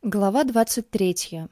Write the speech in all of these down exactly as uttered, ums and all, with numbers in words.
Глава двадцать третья.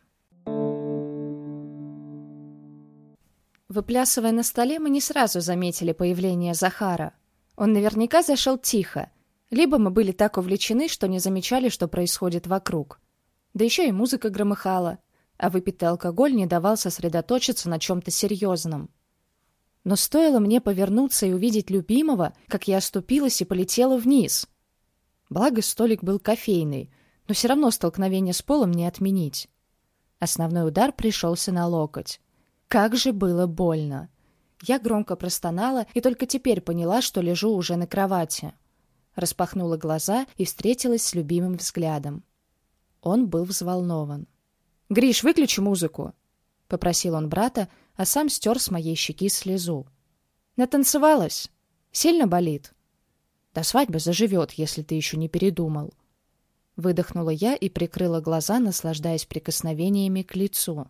Выплясывая на столе, мы не сразу заметили появление Захара. Он наверняка зашел тихо, либо мы были так увлечены, что не замечали, что происходит вокруг. Да еще и музыка громыхала, а выпитый алкоголь не давал сосредоточиться на чем-то серьезном. Но стоило мне повернуться и увидеть любимого, как я оступилась и полетела вниз. Благо, столик был кофейный, но все равно столкновение с полом не отменить. Основной удар пришелся на локоть. Как же было больно! Я громко простонала и только теперь поняла, что лежу уже на кровати. Распахнула глаза и встретилась с любимым взглядом. Он был взволнован. «Гриш, выключи музыку!» — попросил он брата, а сам стер с моей щеки слезу. «Натанцевалась? Сильно болит?» «До свадьбы заживет, если ты еще не передумал». Выдохнула я и прикрыла глаза, наслаждаясь прикосновениями к лицу.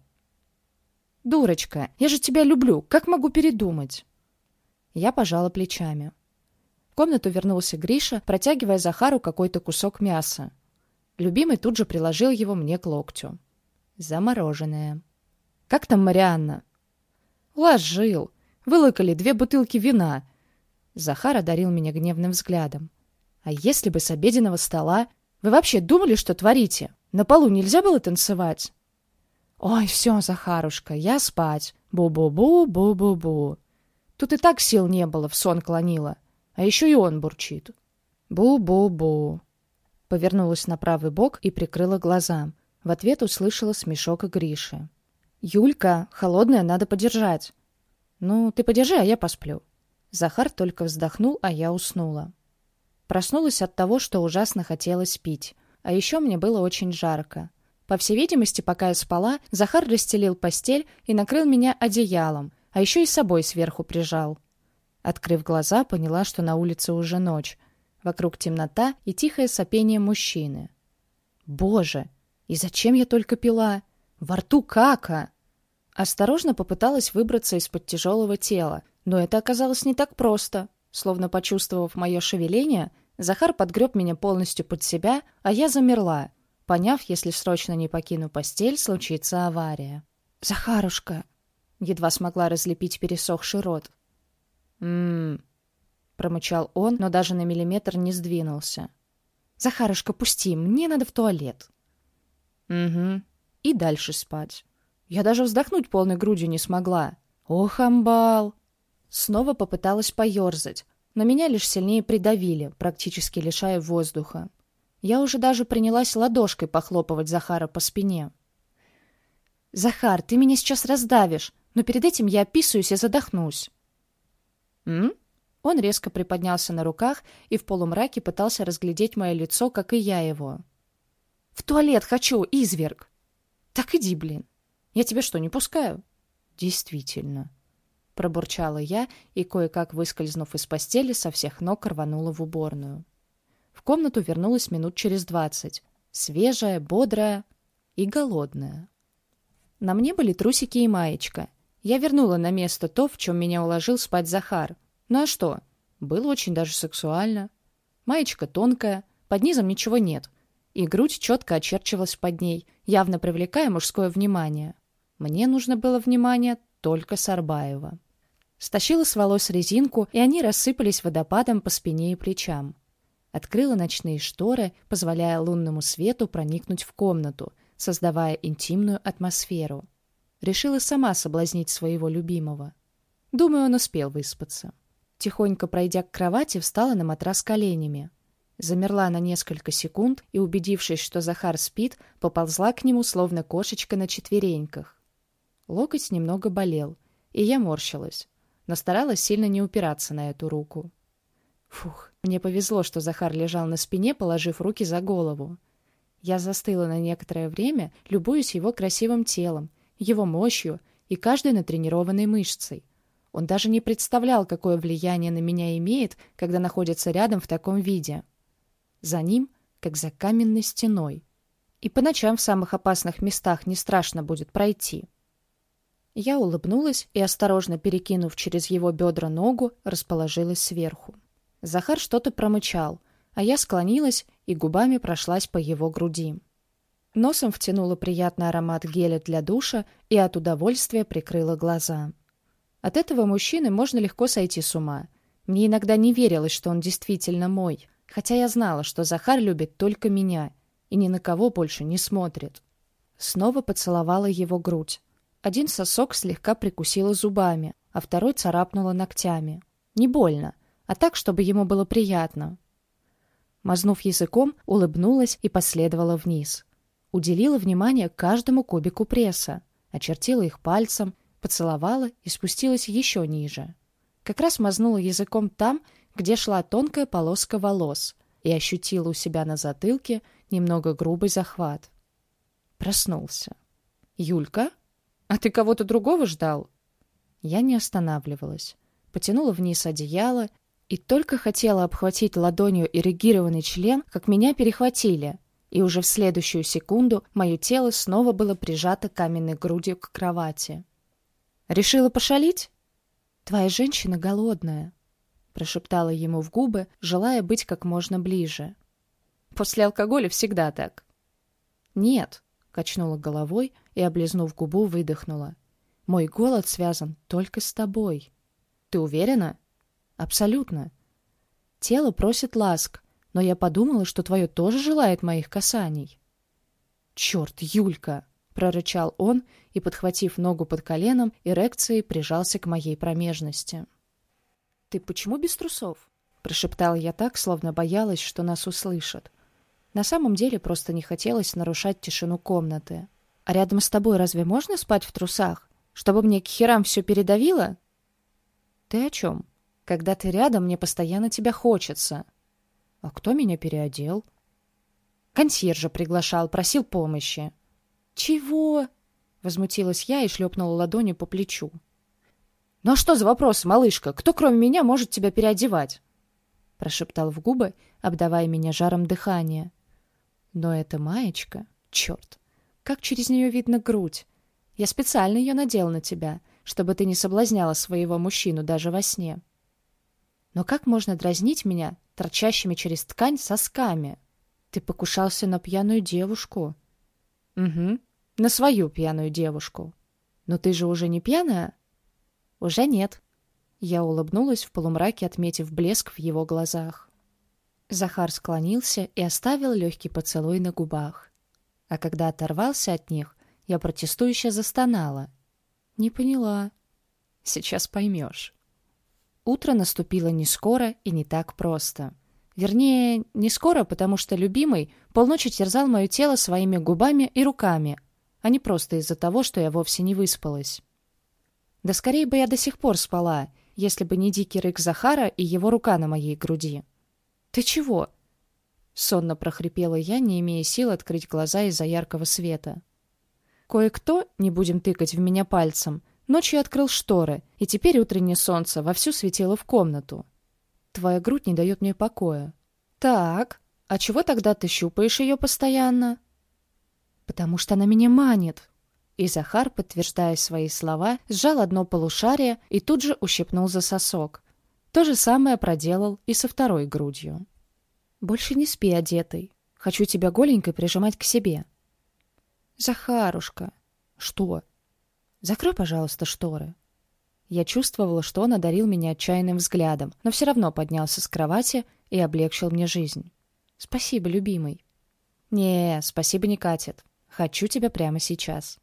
«Дурочка, я же тебя люблю, как могу передумать?» Я пожала плечами. В комнату вернулся Гриша, протягивая Захару какой-то кусок мяса. Любимый тут же приложил его мне к локтю. Замороженное. «Как там Марианна?» «Ложил. Вылокали две бутылки вина». Захар одарил меня гневным взглядом. «А если бы с обеденного стола? Вы вообще думали, что творите? На полу нельзя было танцевать?» «Ой, все, Захарушка, я спать. Бу-бу-бу, бу-бу-бу». Тут и так сил не было, в сон клонило. А еще и он бурчит. «Бу-бу-бу». Повернулась на правый бок и прикрыла глаза. В ответ услышала смешок Гриши. «Юлька, холодная, надо подержать». «Ну, ты подержи, а я посплю». Захар только вздохнул, а я уснула. Проснулась от того, что ужасно хотелось пить. А еще мне было очень жарко. По всей видимости, пока я спала, Захар расстелил постель и накрыл меня одеялом, а еще и с собой сверху прижал. Открыв глаза, поняла, что на улице уже ночь. Вокруг темнота и тихое сопение мужчины. Боже, и зачем я только пила? Во рту кака! Осторожно попыталась выбраться из-под тяжелого тела, но это оказалось не так просто. Словно почувствовав мое шевеление, Захар подгреб меня полностью под себя, а я замерла, поняв, если срочно не покину постель, случится авария. «Захарушка!» — едва смогла разлепить пересохший рот. «М-м-м», промычал он, но даже на миллиметр не сдвинулся. «Захарушка, пусти, мне надо в туалет». «Угу, и дальше спать. Я даже вздохнуть полной грудью не смогла. Ох, амбал!» Снова попыталась поерзать, но меня лишь сильнее придавили, практически лишая воздуха. Я уже даже принялась ладошкой похлопывать Захара по спине. «Захар, ты меня сейчас раздавишь, но перед этим я описаюсь и задохнусь». «М?» Он резко приподнялся на руках и в полумраке пытался разглядеть мое лицо, как и я его. «В туалет хочу, изверг!» «Так иди, блин! Я тебя что, не пускаю?» «Действительно!» Пробурчала я и, кое-как выскользнув из постели, со всех ног рванула в уборную. В комнату вернулась минут через двадцать. Свежая, бодрая и голодная. На мне были трусики и маечка. Я вернула на место то, в чем меня уложил спать Захар. Ну а что? Было очень даже сексуально. Маечка тонкая, под низом ничего нет. И грудь четко очерчивалась под ней, явно привлекая мужское внимание. Мне нужно было внимание только Сарбаева. Стащила с волос резинку, и они рассыпались водопадом по спине и плечам. Открыла ночные шторы, позволяя лунному свету проникнуть в комнату, создавая интимную атмосферу. Решила сама соблазнить своего любимого. Думаю, он успел выспаться. Тихонько пройдя к кровати, встала на матрас коленями. Замерла на несколько секунд и, убедившись, что Захар спит, поползла к нему, словно кошечка на четвереньках. Локоть немного болел, и я морщилась, но старалась сильно не упираться на эту руку. Фух, мне повезло, что Захар лежал на спине, положив руки за голову. Я застыла на некоторое время, любуясь его красивым телом, его мощью и каждой натренированной мышцей. Он даже не представлял, какое влияние на меня имеет, когда находится рядом в таком виде. За ним, как за каменной стеной. И по ночам в самых опасных местах не страшно будет пройти. Я улыбнулась и, осторожно перекинув через его бедра ногу, расположилась сверху. Захар что-то промычал, а я склонилась и губами прошлась по его груди. Носом втянула приятный аромат геля для душа и от удовольствия прикрыла глаза. От этого мужчины можно легко сойти с ума. Мне иногда не верилось, что он действительно мой, хотя я знала, что Захар любит только меня и ни на кого больше не смотрит. Снова поцеловала его грудь. Один сосок слегка прикусила зубами, а второй царапнула ногтями. Не больно, а так, чтобы ему было приятно. Мазнув языком, улыбнулась и последовала вниз. Уделила внимание каждому кубику пресса, очертила их пальцем, поцеловала и спустилась еще ниже. Как раз мазнула языком там, где шла тонкая полоска волос, и ощутила у себя на затылке немного грубый захват. Проснулся. «Юлька? А ты кого-то другого ждал?» Я не останавливалась. Потянула вниз одеяло и только хотела обхватить ладонью эрегированный член, как меня перехватили, и уже в следующую секунду мое тело снова было прижато каменной грудью к кровати. «Решила пошалить?» «Твоя женщина голодная», — прошептала ему в губы, желая быть как можно ближе. «После алкоголя всегда так». «Нет», — качнула головой и, облизнув губу, выдохнула. «Мой голод связан только с тобой». «Ты уверена?» «Абсолютно. Тело просит ласк, но я подумала, что твое тоже желает моих касаний». «Черт, Юлька!» — прорычал он и, подхватив ногу под коленом, эрекцией прижался к моей промежности. «Ты почему без трусов?» — прошептала я так, словно боялась, что нас услышат. На самом деле просто не хотелось нарушать тишину комнаты. «А рядом с тобой разве можно спать в трусах? Чтобы мне к херам все передавило?» «Ты о чем? Когда ты рядом, мне постоянно тебя хочется». «А кто меня переодел?» «Консьержа приглашал, просил помощи». «Чего?» — возмутилась я и шлепнула ладонью по плечу. «Ну а что за вопрос, малышка? Кто, кроме меня, может тебя переодевать?» Прошептал в губы, обдавая меня жаром дыхания. Но эта маечка... Черт! Как через нее видно грудь! Я специально ее надел на тебя, чтобы ты не соблазняла своего мужчину даже во сне. Но как можно дразнить меня торчащими через ткань сосками? Ты покушался на пьяную девушку. Угу, на свою пьяную девушку. Но ты же уже не пьяная? Уже нет. Я улыбнулась в полумраке, отметив блеск в его глазах. Захар склонился и оставил легкий поцелуй на губах. А когда оторвался от них, я протестующе застонала. Не поняла. Сейчас поймешь. Утро наступило не скоро и не так просто. Вернее, не скоро, потому что любимый полночи терзал мое тело своими губами и руками, а не просто из-за того, что я вовсе не выспалась. Да скорее бы я до сих пор спала, если бы не дикий рык Захара и его рука на моей груди. «Ты чего?» — сонно прохрипела я, не имея сил открыть глаза из-за яркого света. Кое-кто, не будем тыкать в меня пальцем, ночью открыл шторы, и теперь утреннее солнце вовсю светило в комнату. Твоя грудь не дает мне покоя. Так, а чего тогда ты щупаешь ее постоянно? Потому что она меня манит. И Захар, подтверждая свои слова, сжал одно полушарие и тут же ущипнул за сосок. То же самое проделал и со второй грудью. Больше не спи одетой. Хочу тебя голенькой прижимать к себе. Захарушка. Что? Закрой, пожалуйста, шторы. Я чувствовала, что он одарил меня отчаянным взглядом, но все равно поднялся с кровати и облегчил мне жизнь. Спасибо, любимый. Не, спасибо не катит. Хочу тебя прямо сейчас.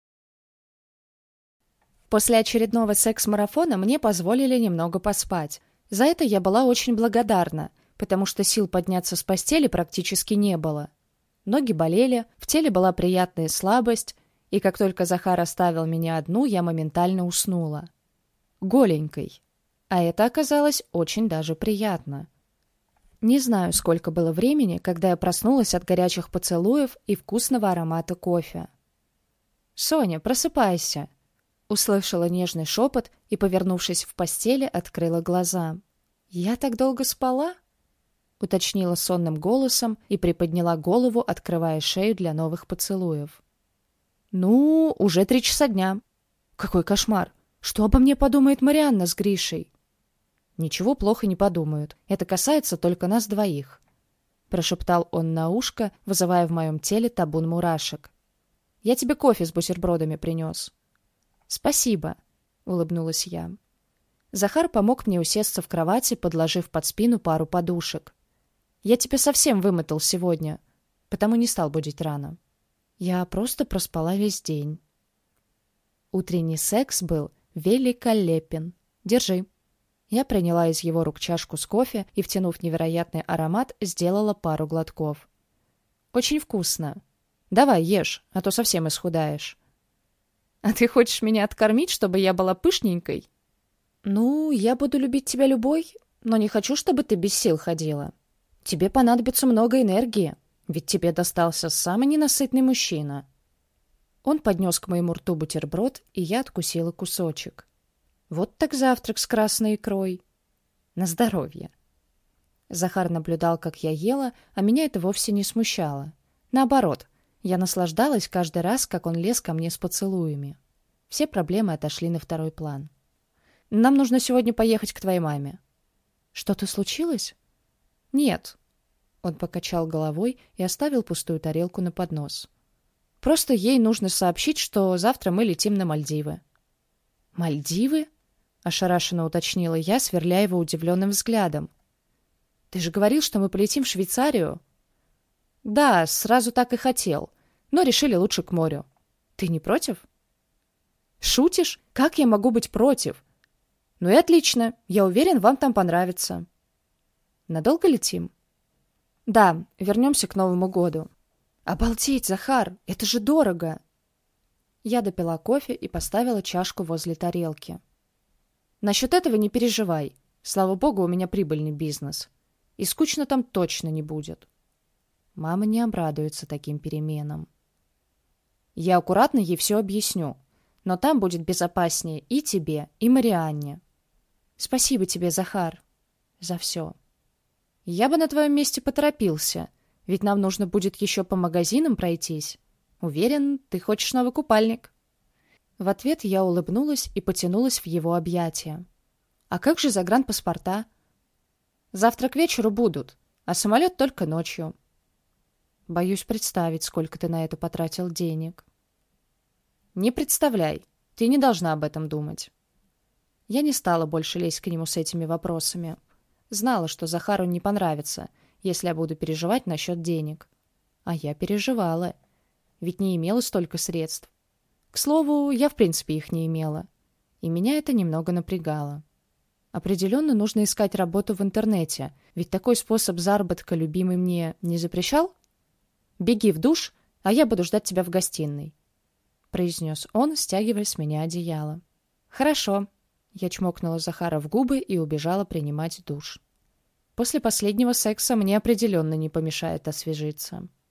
После очередного секс-марафона мне позволили немного поспать. За это я была очень благодарна, потому что сил подняться с постели практически не было. Ноги болели, в теле была приятная слабость, и как только Захар оставил меня одну, я моментально уснула. Голенькой. А это оказалось очень даже приятно. Не знаю, сколько было времени, когда я проснулась от горячих поцелуев и вкусного аромата кофе. «Соня, просыпайся!» Услышала нежный шепот и, повернувшись в постели, открыла глаза. «Я так долго спала?» Уточнила сонным голосом и приподняла голову, открывая шею для новых поцелуев. «Ну, уже три часа дня». «Какой кошмар! Что обо мне подумает Марианна с Гришей?» «Ничего плохо не подумают. Это касается только нас двоих». прошептал он на ушко, вызывая в моем теле табун мурашек. «Я тебе кофе с бутербродами принес». «Спасибо», — улыбнулась я. Захар помог мне усесться в кровати, подложив под спину пару подушек. «Я тебя совсем вымотал сегодня, потому не стал будить рано. Я просто проспала весь день». Утренний секс был великолепен. Держи. Я приняла из его рук чашку с кофе и, втянув невероятный аромат, сделала пару глотков. Очень вкусно. Давай, ешь, а то совсем исхудаешь. А ты хочешь меня откормить, чтобы я была пышненькой? Ну, я буду любить тебя любой, но не хочу, чтобы ты без сил ходила. Тебе понадобится много энергии, ведь тебе достался самый ненасытный мужчина. Он поднес к моему рту бутерброд, и я откусила кусочек. Вот так завтрак с красной икрой. На здоровье. Захар наблюдал, как я ела, а меня это вовсе не смущало. Наоборот, я наслаждалась каждый раз, как он лез ко мне с поцелуями. Все проблемы отошли на второй план. «Нам нужно сегодня поехать к твоей маме». «Что-то случилось?» «Нет». Он покачал головой и оставил пустую тарелку на поднос. «Просто ей нужно сообщить, что завтра мы летим на Мальдивы». «Мальдивы?» — ошарашенно уточнила я, сверляя его удивленным взглядом. «Ты же говорил, что мы полетим в Швейцарию?» «Да, сразу так и хотел, но решили лучше к морю. Ты не против?» «Шутишь? Как я могу быть против?» «Ну и отлично, я уверен, вам там понравится». «Надолго летим?» «Да, вернемся к Новому году». «Обалдеть, Захар, это же дорого!» Я допила кофе и поставила чашку возле тарелки. «Насчет этого не переживай. Слава богу, у меня прибыльный бизнес. И скучно там точно не будет». Мама не обрадуется таким переменам. «Я аккуратно ей все объясню, но там будет безопаснее и тебе, и Марианне». «Спасибо тебе, Захар, за все». «Я бы на твоем месте поторопился, ведь нам нужно будет еще по магазинам пройтись. Уверен, ты хочешь новый купальник». В ответ я улыбнулась и потянулась в его объятия. «А как же загранпаспорта?» «Завтра к вечеру будут, а самолет только ночью». «Боюсь представить, сколько ты на это потратил денег». «Не представляй, ты не должна об этом думать». Я не стала больше лезть к нему с этими вопросами. Знала, что Захару не понравится, если я буду переживать насчет денег. А я переживала, ведь не имела столько средств. К слову, я в принципе их не имела, и меня это немного напрягало. Определенно нужно искать работу в интернете, ведь такой способ заработка любимый мне не запрещал. «Беги в душ, а я буду ждать тебя в гостиной», — произнес он, стягивая с меня одеяло. «Хорошо». Я чмокнула Захара в губы и убежала принимать душ. После последнего секса мне определенно не помешает освежиться.